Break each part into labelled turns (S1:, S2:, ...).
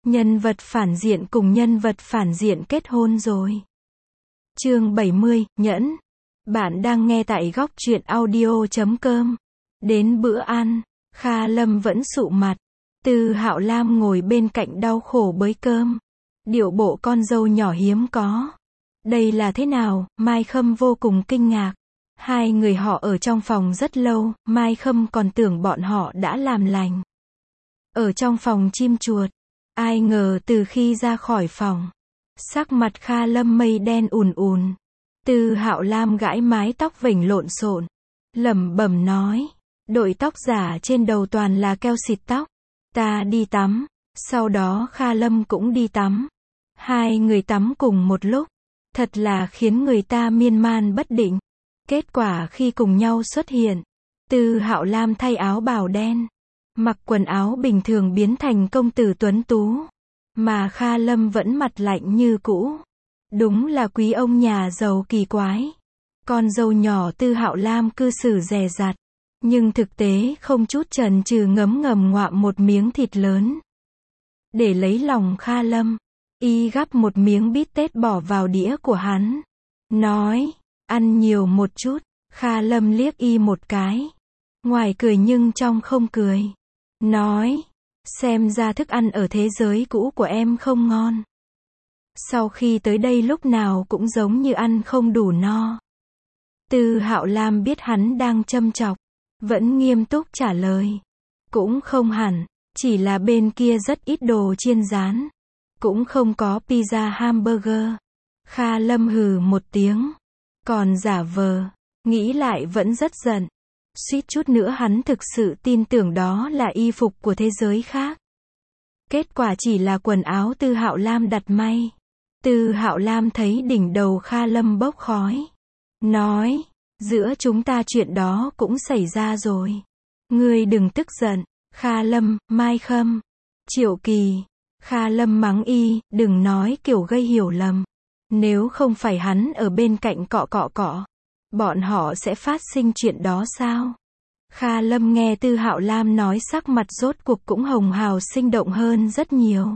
S1: Nhân vật phản diện cùng nhân vật phản diện kết hôn rồi. Chương 70, Nhẫn. Bạn đang nghe tại góc truyện audio.com. Đến bữa ăn, Kha Lâm vẫn sụ mặt. Từ Hạo Lam ngồi bên cạnh đau khổ bới cơm. Điệu bộ con dâu nhỏ hiếm có. Đây là thế nào? Mai Khâm vô cùng kinh ngạc. Hai người họ ở trong phòng rất lâu, Mai Khâm còn tưởng bọn họ đã làm lành. Ở trong phòng chim chuột. Ai ngờ từ khi ra khỏi phòng, sắc mặt Kha Lâm mây đen ùn ùn. Từ Hạo Lam gãi mái tóc vểnh lộn xộn, lẩm bẩm nói, đội tóc giả trên đầu toàn là keo xịt tóc. Ta đi tắm. Sau đó Kha Lâm cũng đi tắm. Hai người tắm cùng một lúc, thật là khiến người ta miên man bất định. Kết quả khi cùng nhau xuất hiện, Từ Hạo Lam thay áo bào đen, mặc quần áo bình thường biến thành công tử tuấn tú, mà Kha Lâm vẫn mặt lạnh như cũ. Đúng là quý ông nhà giàu kỳ quái. Con dâu nhỏ Từ Hạo Lam cư xử dè dặt, nhưng thực tế không chút chần chừ ngấm ngầm ngoạm một miếng thịt lớn. Để lấy lòng Kha Lâm, y gắp một miếng bít tết bỏ vào đĩa của hắn. Nói, ăn nhiều một chút. Kha Lâm liếc y một cái. Ngoài cười nhưng trong không cười. Nói, xem ra thức ăn ở thế giới cũ của em không ngon. Sau khi tới đây lúc nào cũng giống như ăn không đủ no. Từ Hạo Lam biết hắn đang châm chọc, vẫn nghiêm túc trả lời. Cũng không hẳn, chỉ là bên kia rất ít đồ chiên rán. Cũng không có pizza hamburger. Kha Lâm hừ một tiếng. Còn giả vờ, nghĩ lại vẫn rất giận. Suýt chút nữa hắn thực sự tin tưởng đó là y phục của thế giới khác. Kết quả chỉ là quần áo Từ Hạo Lam đặt may. Từ Hạo Lam thấy đỉnh đầu Kha Lâm bốc khói. Nói, giữa chúng ta chuyện đó cũng xảy ra rồi. Ngươi đừng tức giận. Kha Lâm, Mai Khâm, Triệu Kỳ. Kha Lâm mắng y, đừng nói kiểu gây hiểu lầm. Nếu không phải hắn ở bên cạnh cọ, bọn họ sẽ phát sinh chuyện đó sao? Kha Lâm nghe Từ Hạo Lam nói sắc mặt rốt cuộc cũng hồng hào sinh động hơn rất nhiều.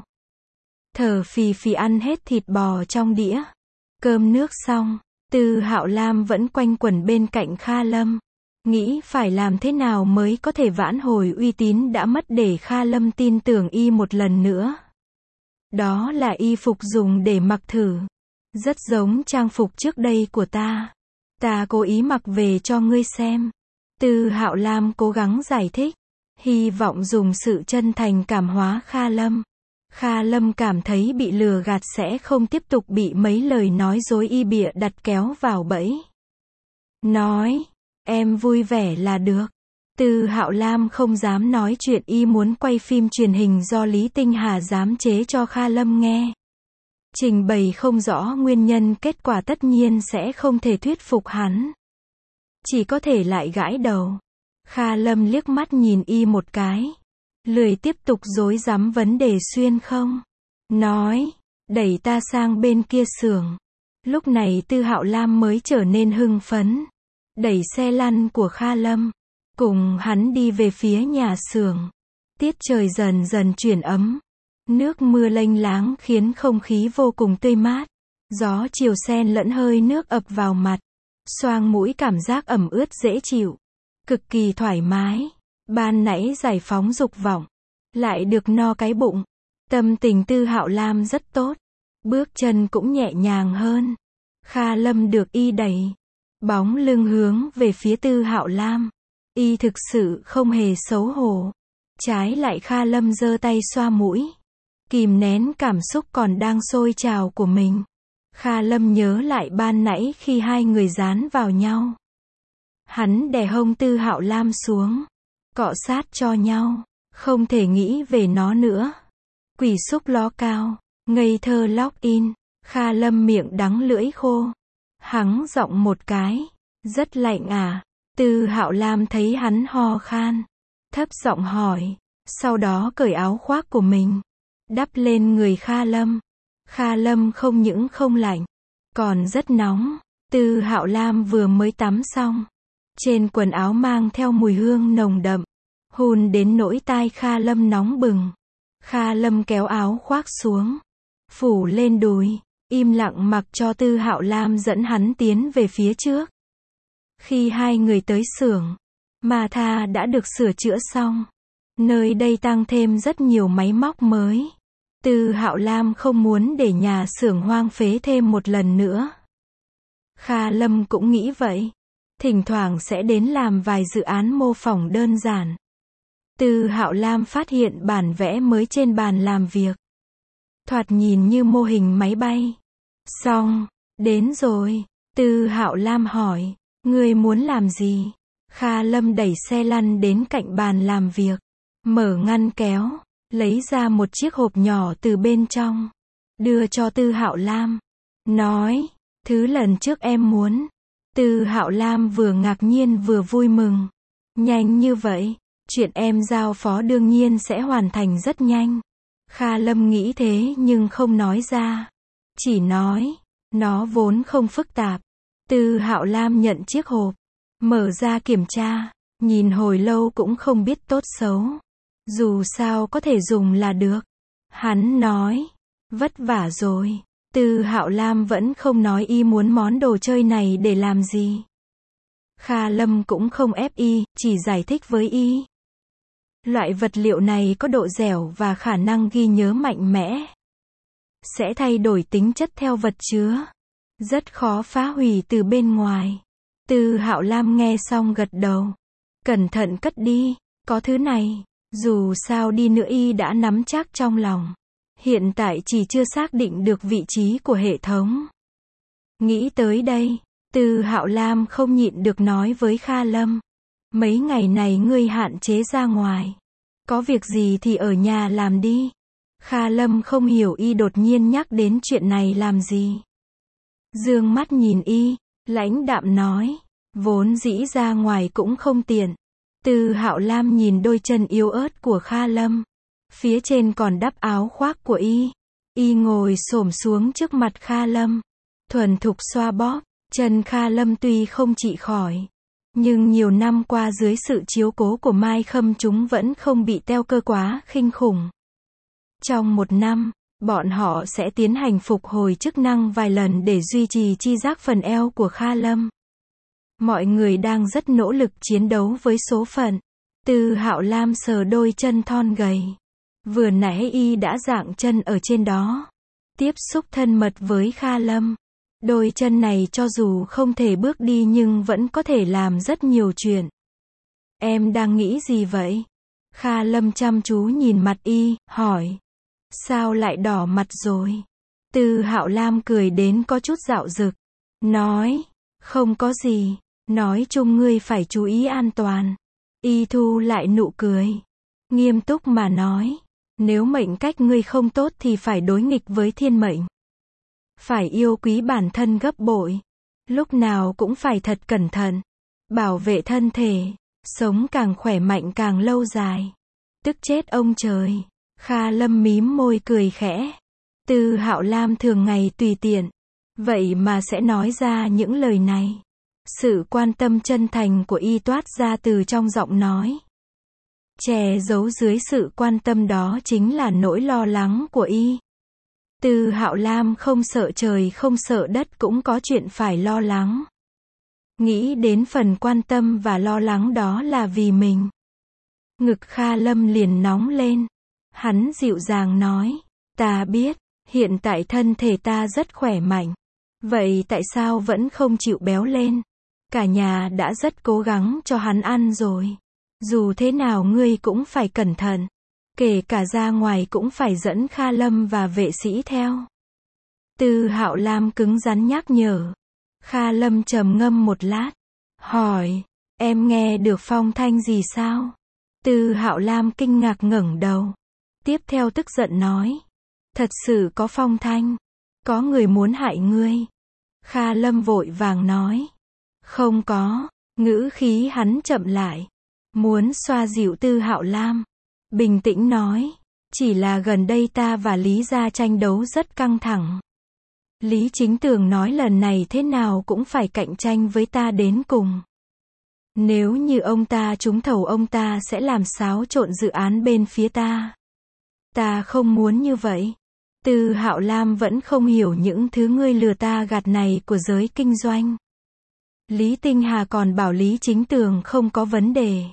S1: Thở phì phì ăn hết thịt bò trong đĩa. Cơm nước xong, Từ Hạo Lam vẫn quanh quẩn bên cạnh Kha Lâm. Nghĩ phải làm thế nào mới có thể vãn hồi uy tín đã mất để Kha Lâm tin tưởng y một lần nữa. Đó là y phục dùng để mặc thử. Rất giống trang phục trước đây của ta. Ta cố ý mặc về cho ngươi xem. Từ Hạo Lam cố gắng giải thích, hy vọng dùng sự chân thành cảm hóa Kha Lâm. Kha Lâm cảm thấy bị lừa gạt sẽ không tiếp tục bị mấy lời nói dối y bịa đặt kéo vào bẫy. Nói, em vui vẻ là được. Từ Hạo Lam không dám nói chuyện y muốn quay phim truyền hình do Lý Tinh Hà giám chế cho Kha Lâm nghe. Trình bày không rõ nguyên nhân, kết quả tất nhiên sẽ không thể thuyết phục hắn. Chỉ có thể lại gãi đầu. Kha Lâm liếc mắt nhìn y một cái. Lười tiếp tục rối rắm vấn đề xuyên không. Nói, đẩy ta sang bên kia xưởng. Lúc này Từ Hạo Lam mới trở nên hưng phấn. Đẩy xe lăn của Kha Lâm. Cùng hắn đi về phía nhà xưởng. Tiết trời dần dần chuyển ấm. Nước mưa lênh láng khiến không khí vô cùng tươi mát. Gió chiều xen lẫn hơi nước ập vào mặt. Xoang mũi cảm giác ẩm ướt dễ chịu. Cực kỳ thoải mái. Ban nãy giải phóng dục vọng. Lại được no cái bụng. Tâm tình Từ Hạo Lam rất tốt. Bước chân cũng nhẹ nhàng hơn. Kha Lâm được y đẩy. Bóng lưng hướng về phía Từ Hạo Lam. Y thực sự không hề xấu hổ. Trái lại Kha Lâm giơ tay xoa mũi. Kìm nén cảm xúc còn đang sôi trào của mình. Kha Lâm nhớ lại ban nãy khi hai người dán vào nhau. Hắn đè hông Từ Hạo Lam xuống. Cọ sát cho nhau. Không thể nghĩ về nó nữa. Quỷ xúc ló cao. Ngây thơ lock in. Kha Lâm miệng đắng lưỡi khô. Hắng giọng một cái. Rất lạnh à? Từ Hạo Lam thấy hắn ho khan. Thấp giọng hỏi. Sau đó cởi áo khoác của mình. Đắp lên người Kha Lâm. Kha Lâm không những không lạnh, còn rất nóng. Từ Hạo Lam vừa mới tắm xong. Trên quần áo mang theo mùi hương nồng đậm. Hôn đến nỗi tai Kha Lâm nóng bừng. Kha Lâm kéo áo khoác xuống, phủ lên đùi, im lặng mặc cho Tư Hạo Lam dẫn hắn tiến về phía trước. Khi hai người tới xưởng, Ma Tha đã được sửa chữa xong. Nơi đây tăng thêm rất nhiều máy móc mới. Tư Hạo Lam không muốn để nhà xưởng hoang phế thêm một lần nữa. Kha Lâm cũng nghĩ vậy. Thỉnh thoảng sẽ đến làm vài dự án mô phỏng đơn giản. Tư Hạo Lam phát hiện bản vẽ mới trên bàn làm việc. Thoạt nhìn như mô hình máy bay. Xong, đến rồi. Tư Hạo Lam hỏi, ngươi muốn làm gì? Kha Lâm đẩy xe lăn đến cạnh bàn làm việc, mở ngăn kéo, lấy ra một chiếc hộp nhỏ từ bên trong, đưa cho Tư Hạo Lam, nói, thứ lần trước em muốn. Tư Hạo Lam vừa ngạc nhiên vừa vui mừng. Nhanh như vậy, chuyện em giao phó đương nhiên sẽ hoàn thành rất nhanh. Kha Lâm nghĩ thế nhưng không nói ra. Chỉ nói, nó vốn không phức tạp. Tư Hạo Lam nhận chiếc hộp, mở ra kiểm tra, nhìn hồi lâu cũng không biết tốt xấu. Dù sao có thể dùng là được. Hắn nói, vất vả rồi. Tư Hạo Lam vẫn không nói y muốn món đồ chơi này để làm gì. Kha Lâm cũng không ép y, chỉ giải thích với y. Loại vật liệu này có độ dẻo và khả năng ghi nhớ mạnh mẽ. Sẽ thay đổi tính chất theo vật chứa. Rất khó phá hủy từ bên ngoài. Tư Hạo Lam nghe xong gật đầu. Cẩn thận cất đi, có thứ này. Dù sao đi nữa y đã nắm chắc trong lòng. Hiện tại chỉ chưa xác định được vị trí của hệ thống. Nghĩ tới đây, Tư Hạo Lam không nhịn được nói với Kha Lâm. Mấy ngày này ngươi hạn chế ra ngoài. Có việc gì thì ở nhà làm đi. Kha Lâm không hiểu y đột nhiên nhắc đến chuyện này làm gì. Dương mắt nhìn y, lãnh đạm nói. Vốn dĩ ra ngoài cũng không tiện. Tư Hạo Lam nhìn đôi chân yếu ớt của Kha Lâm. Phía trên còn đắp áo khoác của y. Y ngồi xổm xuống trước mặt Kha Lâm. Thuần thục xoa bóp. Chân Kha Lâm tuy không trị khỏi. Nhưng nhiều năm qua dưới sự chiếu cố của Mai Khâm chúng vẫn không bị teo cơ quá kinh khủng. Trong một năm, bọn họ sẽ tiến hành phục hồi chức năng vài lần để duy trì chi giác phần eo của Kha Lâm. Mọi người đang rất nỗ lực chiến đấu với số phận. Tư Hạo Lam sờ đôi chân thon gầy. Vừa nãy y đã dạng chân ở trên đó. Tiếp xúc thân mật với Kha Lâm. Đôi chân này cho dù không thể bước đi nhưng vẫn có thể làm rất nhiều chuyện. Em đang nghĩ gì vậy? Kha Lâm chăm chú nhìn mặt y, hỏi. Sao lại đỏ mặt rồi? Tư Hạo Lam cười đến có chút dạo dực. Nói, không có gì. Nói chung ngươi phải chú ý an toàn. Y thu lại nụ cười. Nghiêm túc mà nói. Nếu mệnh cách ngươi không tốt thì phải đối nghịch với thiên mệnh. Phải yêu quý bản thân gấp bội. Lúc nào cũng phải thật cẩn thận. Bảo vệ thân thể. Sống càng khỏe mạnh càng lâu dài. Tức chết ông trời. Kha Lâm mím môi cười khẽ. Tư Hạo Lam thường ngày tùy tiện. Vậy mà sẽ nói ra những lời này. Sự quan tâm chân thành của y toát ra từ trong giọng nói. Che giấu dưới sự quan tâm đó chính là nỗi lo lắng của y. Tư Hạo Lam không sợ trời không sợ đất cũng có chuyện phải lo lắng. Nghĩ đến phần quan tâm và lo lắng đó là vì mình. Ngực Kha Lâm liền nóng lên. Hắn dịu dàng nói. Ta biết, hiện tại thân thể ta rất khỏe mạnh. Vậy tại sao vẫn không chịu béo lên? Cả nhà đã rất cố gắng cho hắn ăn rồi. Dù thế nào ngươi cũng phải cẩn thận. Kể cả ra ngoài cũng phải dẫn Kha Lâm và vệ sĩ theo. Tư Hạo Lam cứng rắn nhắc nhở. Kha Lâm trầm ngâm một lát. Hỏi, em nghe được phong thanh gì sao? Tư Hạo Lam kinh ngạc ngẩng đầu. Tiếp theo tức giận nói. Thật sự có phong thanh. Có người muốn hại ngươi. Kha Lâm vội vàng nói. Không có. Ngữ khí hắn chậm lại. Muốn xoa dịu Tư Hạo Lam. Bình tĩnh nói. Chỉ là gần đây ta và Lý gia tranh đấu rất căng thẳng. Lý Chính Tường nói lần này thế nào cũng phải cạnh tranh với ta đến cùng. Nếu như ông ta trúng thầu ông ta sẽ làm xáo trộn dự án bên phía ta. Ta không muốn như vậy. Từ Hạo Lam vẫn không hiểu những thứ ngươi lừa ta gạt này của giới kinh doanh. Lý Tinh Hà còn bảo Lý Chính Tường không có vấn đề.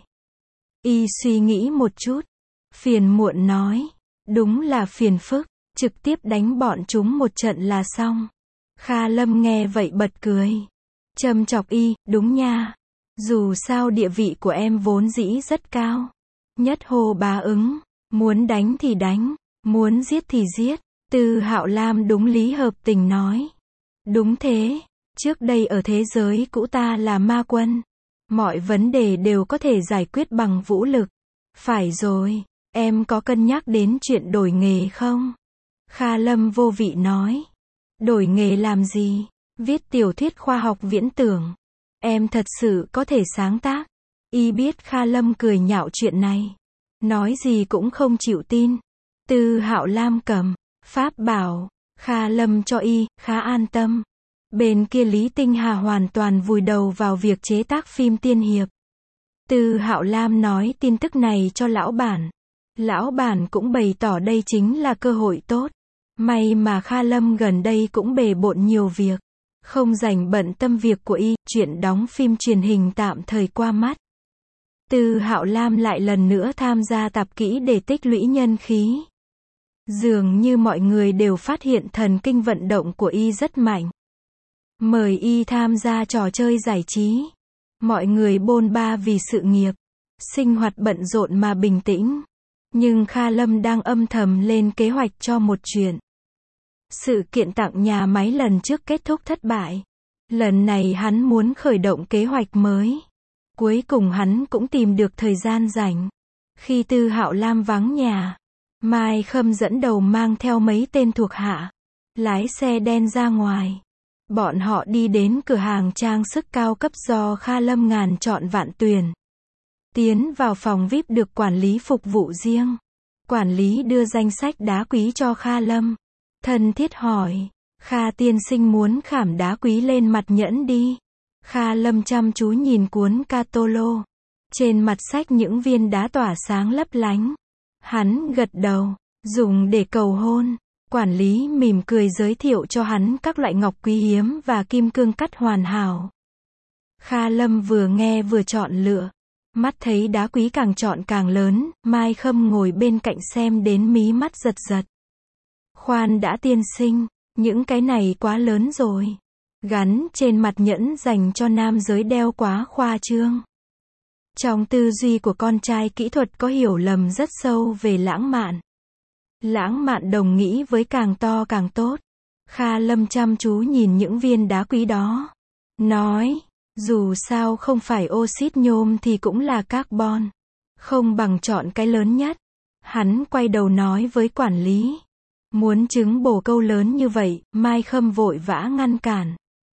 S1: Y suy nghĩ một chút. Phiền muộn nói. Đúng là phiền phức. Trực tiếp đánh bọn chúng một trận là xong. Kha Lâm nghe vậy bật cười. Châm chọc Y, đúng nha. Dù sao địa vị của em vốn dĩ rất cao. Nhất hô bá ứng. Muốn đánh thì đánh. Muốn giết thì giết. Từ Hạo Lam đúng lý hợp tình nói. Đúng thế. Trước đây ở thế giới cũ ta là ma quân. Mọi vấn đề đều có thể giải quyết bằng vũ lực. Phải rồi. Em có cân nhắc đến chuyện đổi nghề không? Kha Lâm vô vị nói. Đổi nghề làm gì? Viết tiểu thuyết khoa học viễn tưởng. Em thật sự có thể sáng tác. Y biết Kha Lâm cười nhạo chuyện này. Nói gì cũng không chịu tin. Từ Hạo Lam cầm pháp bảo. Kha Lâm cho Y, khá an tâm. Bên kia Lý Tinh Hà hoàn toàn vùi đầu vào việc chế tác phim tiên hiệp. Từ Hạo Lam nói tin tức này cho lão bản. Lão bản cũng bày tỏ đây chính là cơ hội tốt. May mà Kha Lâm gần đây cũng bề bộn nhiều việc. Không rảnh bận tâm việc của Y, chuyện đóng phim truyền hình tạm thời qua mắt. Từ Hạo Lam lại lần nữa tham gia tập kỹ để tích lũy nhân khí. Dường như mọi người đều phát hiện thần kinh vận động của Y rất mạnh. Mời Y tham gia trò chơi giải trí. Mọi người bôn ba vì sự nghiệp. Sinh hoạt bận rộn mà bình tĩnh. Nhưng Kha Lâm đang âm thầm lên kế hoạch cho một chuyện. Sự kiện tặng nhà máy lần trước kết thúc thất bại. Lần này hắn muốn khởi động kế hoạch mới. Cuối cùng hắn cũng tìm được thời gian rảnh. Khi Từ Hạo Lam vắng nhà, Mai Khâm dẫn đầu mang theo mấy tên thuộc hạ. Lái xe đen ra ngoài. Bọn họ đi đến cửa hàng trang sức cao cấp do Kha Lâm ngàn chọn vạn tuyển. Tiến vào phòng VIP được quản lý phục vụ riêng. Quản lý đưa danh sách đá quý cho Kha Lâm. Thân thiết hỏi. Kha tiên sinh muốn khảm đá quý lên mặt nhẫn đi. Kha Lâm chăm chú nhìn cuốn catalog. Trên mặt sách những viên đá tỏa sáng lấp lánh. Hắn gật đầu. Dùng để cầu hôn. Quản lý mỉm cười giới thiệu cho hắn các loại ngọc quý hiếm và kim cương cắt hoàn hảo. Kha Lâm vừa nghe vừa chọn lựa. Mắt thấy đá quý càng chọn càng lớn, Mai Khâm ngồi bên cạnh xem đến mí mắt giật giật. Khoan đã tiên sinh, những cái này quá lớn rồi. Gắn trên mặt nhẫn dành cho nam giới đeo quá khoa trương. Trong tư duy của con trai kỹ thuật có hiểu lầm rất sâu về lãng mạn. Lãng mạn đồng nghĩ với càng to càng tốt. Kha Lâm chăm chú nhìn những viên đá quý đó. Nói, dù sao không phải oxit nhôm thì cũng là carbon. Không bằng chọn cái lớn nhất. Hắn quay đầu nói với quản lý. Muốn trứng bồ câu lớn như vậy, Mai Khâm vội vã ngăn cản.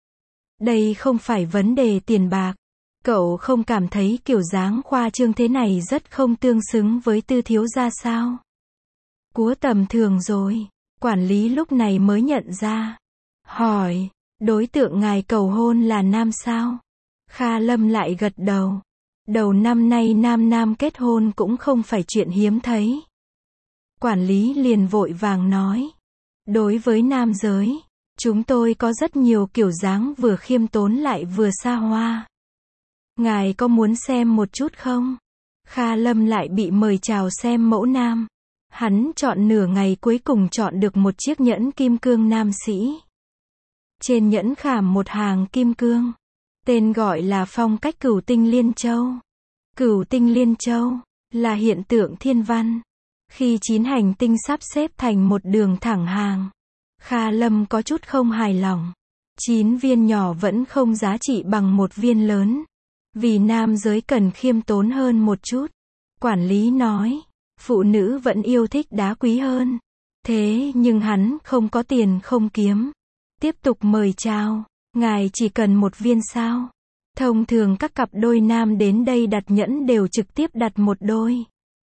S1: Đây không phải vấn đề tiền bạc. Cậu không cảm thấy kiểu dáng khoa trương thế này rất không tương xứng với Tư thiếu gia sao? Cúa tầm thường rồi. Quản lý lúc này mới nhận ra. Hỏi, đối tượng ngài cầu hôn là nam sao? Kha Lâm lại gật đầu. Đầu năm nay nam kết hôn cũng không phải chuyện hiếm thấy. Quản lý liền vội vàng nói. Đối với nam giới, chúng tôi có rất nhiều kiểu dáng vừa khiêm tốn lại vừa xa hoa. Ngài có muốn xem một chút không? Kha Lâm lại bị mời chào xem mẫu nam. Hắn chọn nửa ngày cuối cùng chọn được một chiếc nhẫn kim cương nam sĩ. Trên nhẫn khảm một hàng kim cương. Tên gọi là phong cách cửu tinh liên châu. Cửu tinh liên châu là hiện tượng thiên văn. Khi 9 hành tinh sắp xếp thành một đường thẳng hàng, Kha Lâm có chút không hài lòng. 9 viên nhỏ vẫn không giá trị bằng một viên lớn. Vì nam giới cần khiêm tốn hơn một chút. Quản lý nói, phụ nữ vẫn yêu thích đá quý hơn. Thế nhưng hắn không có tiền không kiếm. Tiếp tục mời chào, ngài chỉ cần một viên sao? Thông thường các cặp đôi nam đến đây đặt nhẫn đều trực tiếp đặt một đôi.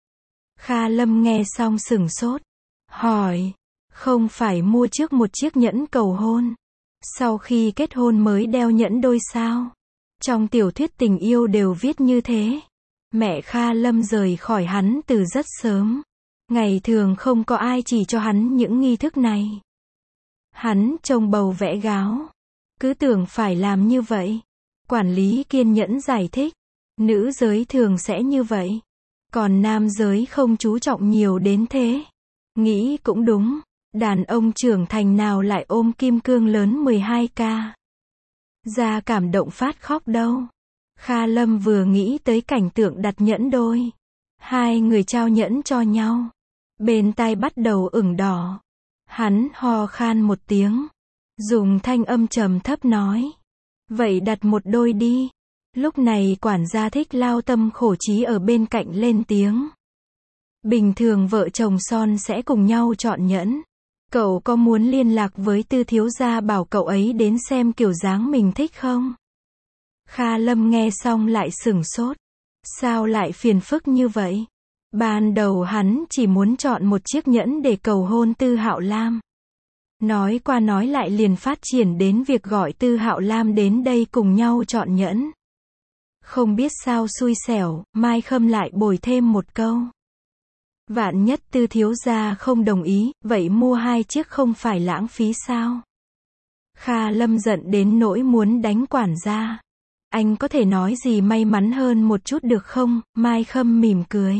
S1: Kha Lâm nghe xong sửng sốt. Hỏi, không phải mua trước một chiếc nhẫn cầu hôn, sau khi kết hôn mới đeo nhẫn đôi sao? Trong tiểu thuyết tình yêu đều viết như thế. Mẹ Kha Lâm rời khỏi hắn từ rất sớm. Ngày thường không có ai chỉ cho hắn những nghi thức này. Hắn trông bầu vẽ gáo. Cứ tưởng phải làm như vậy. Quản lý kiên nhẫn giải thích. Nữ giới thường sẽ như vậy. Còn nam giới không chú trọng nhiều đến thế. Nghĩ cũng đúng. Đàn ông trưởng thành nào lại ôm kim cương lớn 12K. Ra cảm động phát khóc đâu. Kha Lâm vừa nghĩ tới cảnh tượng đặt nhẫn đôi. Hai người trao nhẫn cho nhau. Bên tai bắt đầu ửng đỏ. Hắn ho khan một tiếng. Dùng thanh âm trầm thấp nói. Vậy đặt một đôi đi. Lúc này quản gia Thích lao tâm khổ trí ở bên cạnh lên tiếng. Bình thường vợ chồng son sẽ cùng nhau chọn nhẫn. Cậu có muốn liên lạc với Tư thiếu gia bảo cậu ấy đến xem kiểu dáng mình thích không? Kha Lâm nghe xong lại sửng sốt. Sao lại phiền phức như vậy? Ban đầu hắn chỉ muốn chọn một chiếc nhẫn để cầu hôn Tư Hạo Lam. Nói qua nói lại liền phát triển đến việc gọi Tư Hạo Lam đến đây cùng nhau chọn nhẫn. Không biết sao xui xẻo, Mai Khâm lại bồi thêm một câu. Vạn nhất Tư thiếu gia không đồng ý, vậy mua 2 chiếc không phải lãng phí sao? Kha Lâm giận đến nỗi muốn đánh quản gia. Anh có thể nói gì may mắn hơn một chút được không? Mai Khâm mỉm cười.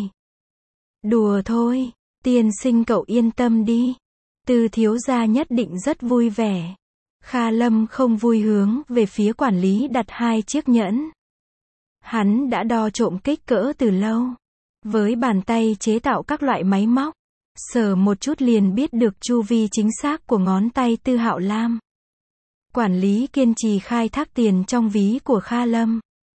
S1: Đùa thôi, tiên sinh cậu yên tâm đi. Tư thiếu gia nhất định rất vui vẻ. Kha Lâm không vui hướng về phía quản lý đặt 2 chiếc nhẫn. Hắn đã đo trộm kích cỡ từ lâu. Với bàn tay chế tạo các loại máy móc. Sờ một chút liền biết được chu vi chính xác của ngón tay Tư Hạo Lam. Quản lý kiên trì khai thác tiền trong ví của Kha Lâm.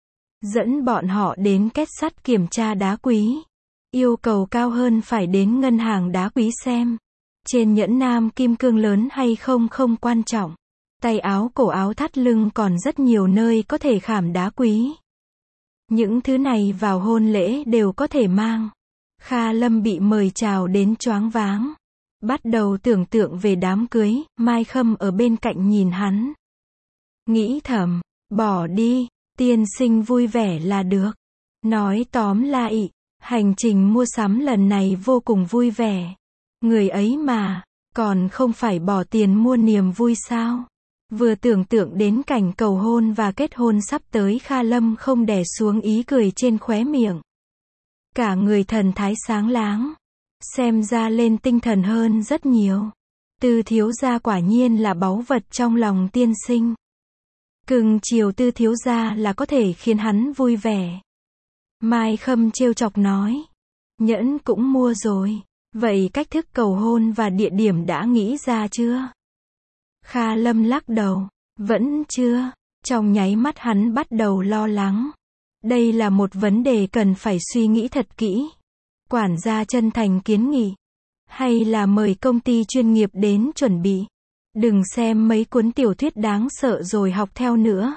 S1: Dẫn bọn họ đến kết sắt kiểm tra đá quý. Yêu cầu cao hơn phải đến ngân hàng đá quý xem. Trên nhẫn nam kim cương lớn hay không không quan trọng. Tay áo cổ áo thắt lưng còn rất nhiều nơi có thể khảm đá quý. Những thứ này vào hôn lễ đều có thể mang. Kha Lâm bị mời chào đến choáng váng. Bắt đầu tưởng tượng về đám cưới, Mai Khâm ở bên cạnh nhìn hắn. Nghĩ thầm, bỏ đi, tiên sinh vui vẻ là được. Nói tóm lại, hành trình mua sắm lần này vô cùng vui vẻ. Người ấy mà, còn không phải bỏ tiền mua niềm vui sao? Vừa tưởng tượng đến cảnh cầu hôn và kết hôn sắp tới, Kha Lâm không đè xuống ý cười trên khóe miệng. Cả người thần thái sáng láng. Xem ra lên tinh thần hơn rất nhiều. Tư thiếu gia quả nhiên là báu vật trong lòng tiên sinh. Cưng chiều Tư thiếu gia là có thể khiến hắn vui vẻ. Mai Khâm trêu chọc nói. Nhẫn cũng mua rồi. Vậy cách thức cầu hôn và địa điểm đã nghĩ ra chưa? Kha Lâm lắc đầu. Vẫn chưa. Trong nháy mắt hắn bắt đầu lo lắng. Đây là một vấn đề cần phải suy nghĩ thật kỹ. Quản gia chân thành kiến nghị. Hay là mời công ty chuyên nghiệp đến chuẩn bị. Đừng xem mấy cuốn tiểu thuyết đáng sợ rồi học theo nữa.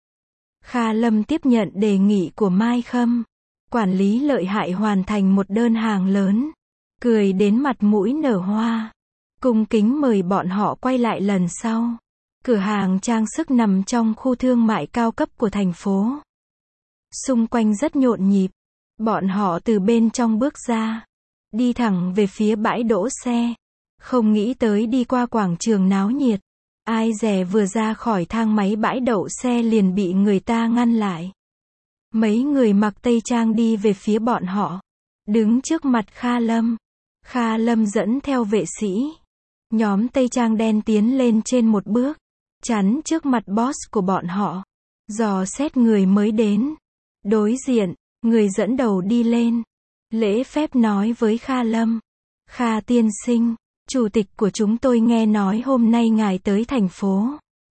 S1: Kha Lâm tiếp nhận đề nghị của Mai Khâm. Quản lý lợi hại hoàn thành một đơn hàng lớn. Cười đến mặt mũi nở hoa. Cung kính mời bọn họ quay lại lần sau. Cửa hàng trang sức nằm trong khu thương mại cao cấp của thành phố. Xung quanh rất nhộn nhịp. Bọn họ từ bên trong bước ra. Đi thẳng về phía bãi đỗ xe. Không nghĩ tới đi qua quảng trường náo nhiệt. Ai dè vừa ra khỏi thang máy bãi đậu xe liền bị người ta ngăn lại. Mấy người mặc tây trang đi về phía bọn họ. Đứng trước mặt Kha Lâm. Kha Lâm dẫn theo vệ sĩ. Nhóm tây trang đen tiến lên trên một bước. Chắn trước mặt boss của bọn họ. Dò xét người mới đến. Đối diện, người dẫn đầu đi lên. Lễ phép nói với Kha Lâm. Kha tiên sinh, chủ tịch của chúng tôi nghe nói hôm nay ngài tới thành phố.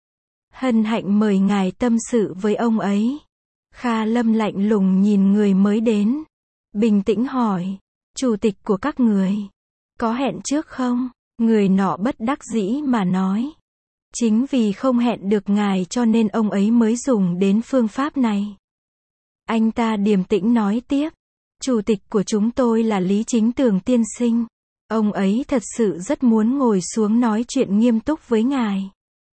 S1: Hân hạnh mời ngài tâm sự với ông ấy. Kha Lâm lạnh lùng nhìn người mới đến. Bình tĩnh hỏi. Chủ tịch của các người. Có hẹn trước không? Người nọ bất đắc dĩ mà nói. Chính vì không hẹn được ngài cho nên ông ấy mới dùng đến phương pháp này. Anh ta điềm tĩnh nói tiếp. Chủ tịch của chúng tôi là Lý Chính Tường tiên sinh. Ông ấy thật sự rất muốn ngồi xuống nói chuyện nghiêm túc với ngài.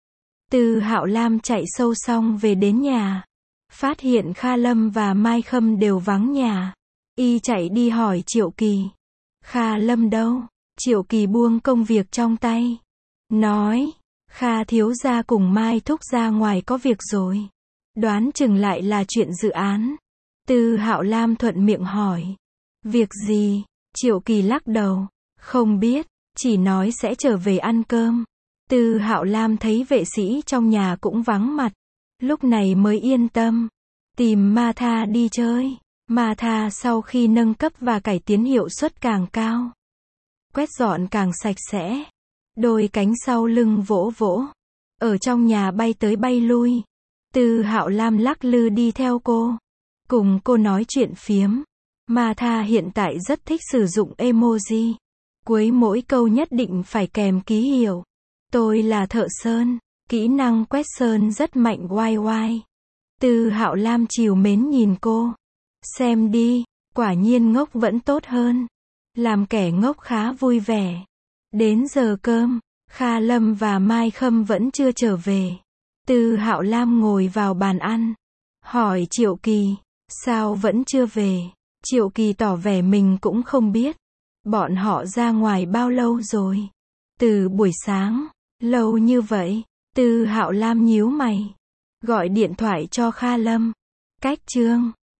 S1: Tư Hạo Lam chạy sâu xong về đến nhà. Phát hiện Kha Lâm và Mai Khâm đều vắng nhà. Y chạy đi hỏi Triệu Kỳ. Kha Lâm đâu? Triệu Kỳ buông công việc trong tay. Nói, Kha thiếu gia cùng Mai thúc ra ngoài có việc rồi. Đoán chừng lại là chuyện dự án. Từ Hạo Lam thuận miệng hỏi. Việc gì? Triệu Kỳ lắc đầu. Không biết, chỉ nói sẽ trở về ăn cơm. Từ Hạo Lam thấy vệ sĩ trong nhà cũng vắng mặt. Lúc này mới yên tâm. Tìm Martha đi chơi. Martha sau khi nâng cấp và cải tiến hiệu suất càng cao. Quét dọn càng sạch sẽ. Đôi cánh sau lưng vỗ vỗ. Ở trong nhà bay tới bay lui. Từ Hạo Lam lắc lư đi theo cô. Cùng cô nói chuyện phiếm. Martha hiện tại rất thích sử dụng emoji. Cuối mỗi câu nhất định phải kèm ký hiệu. Tôi là thợ sơn. Kỹ năng quét sơn rất mạnh YY. Từ Hạo Lam trìu mến nhìn cô. Xem đi, quả nhiên ngốc vẫn tốt hơn. Làm kẻ ngốc khá vui vẻ. Đến giờ cơm, Kha Lâm và Mai Khâm vẫn chưa trở về. Từ Hạo Lam ngồi vào bàn ăn. Hỏi Triệu Kỳ, sao vẫn chưa về? Triệu Kỳ tỏ vẻ mình cũng không biết. Bọn họ ra ngoài bao lâu rồi? Từ buổi sáng, lâu như vậy. Từ Hạo Lam nhíu mày. Gọi điện thoại cho Kha Lâm. Cách Trương.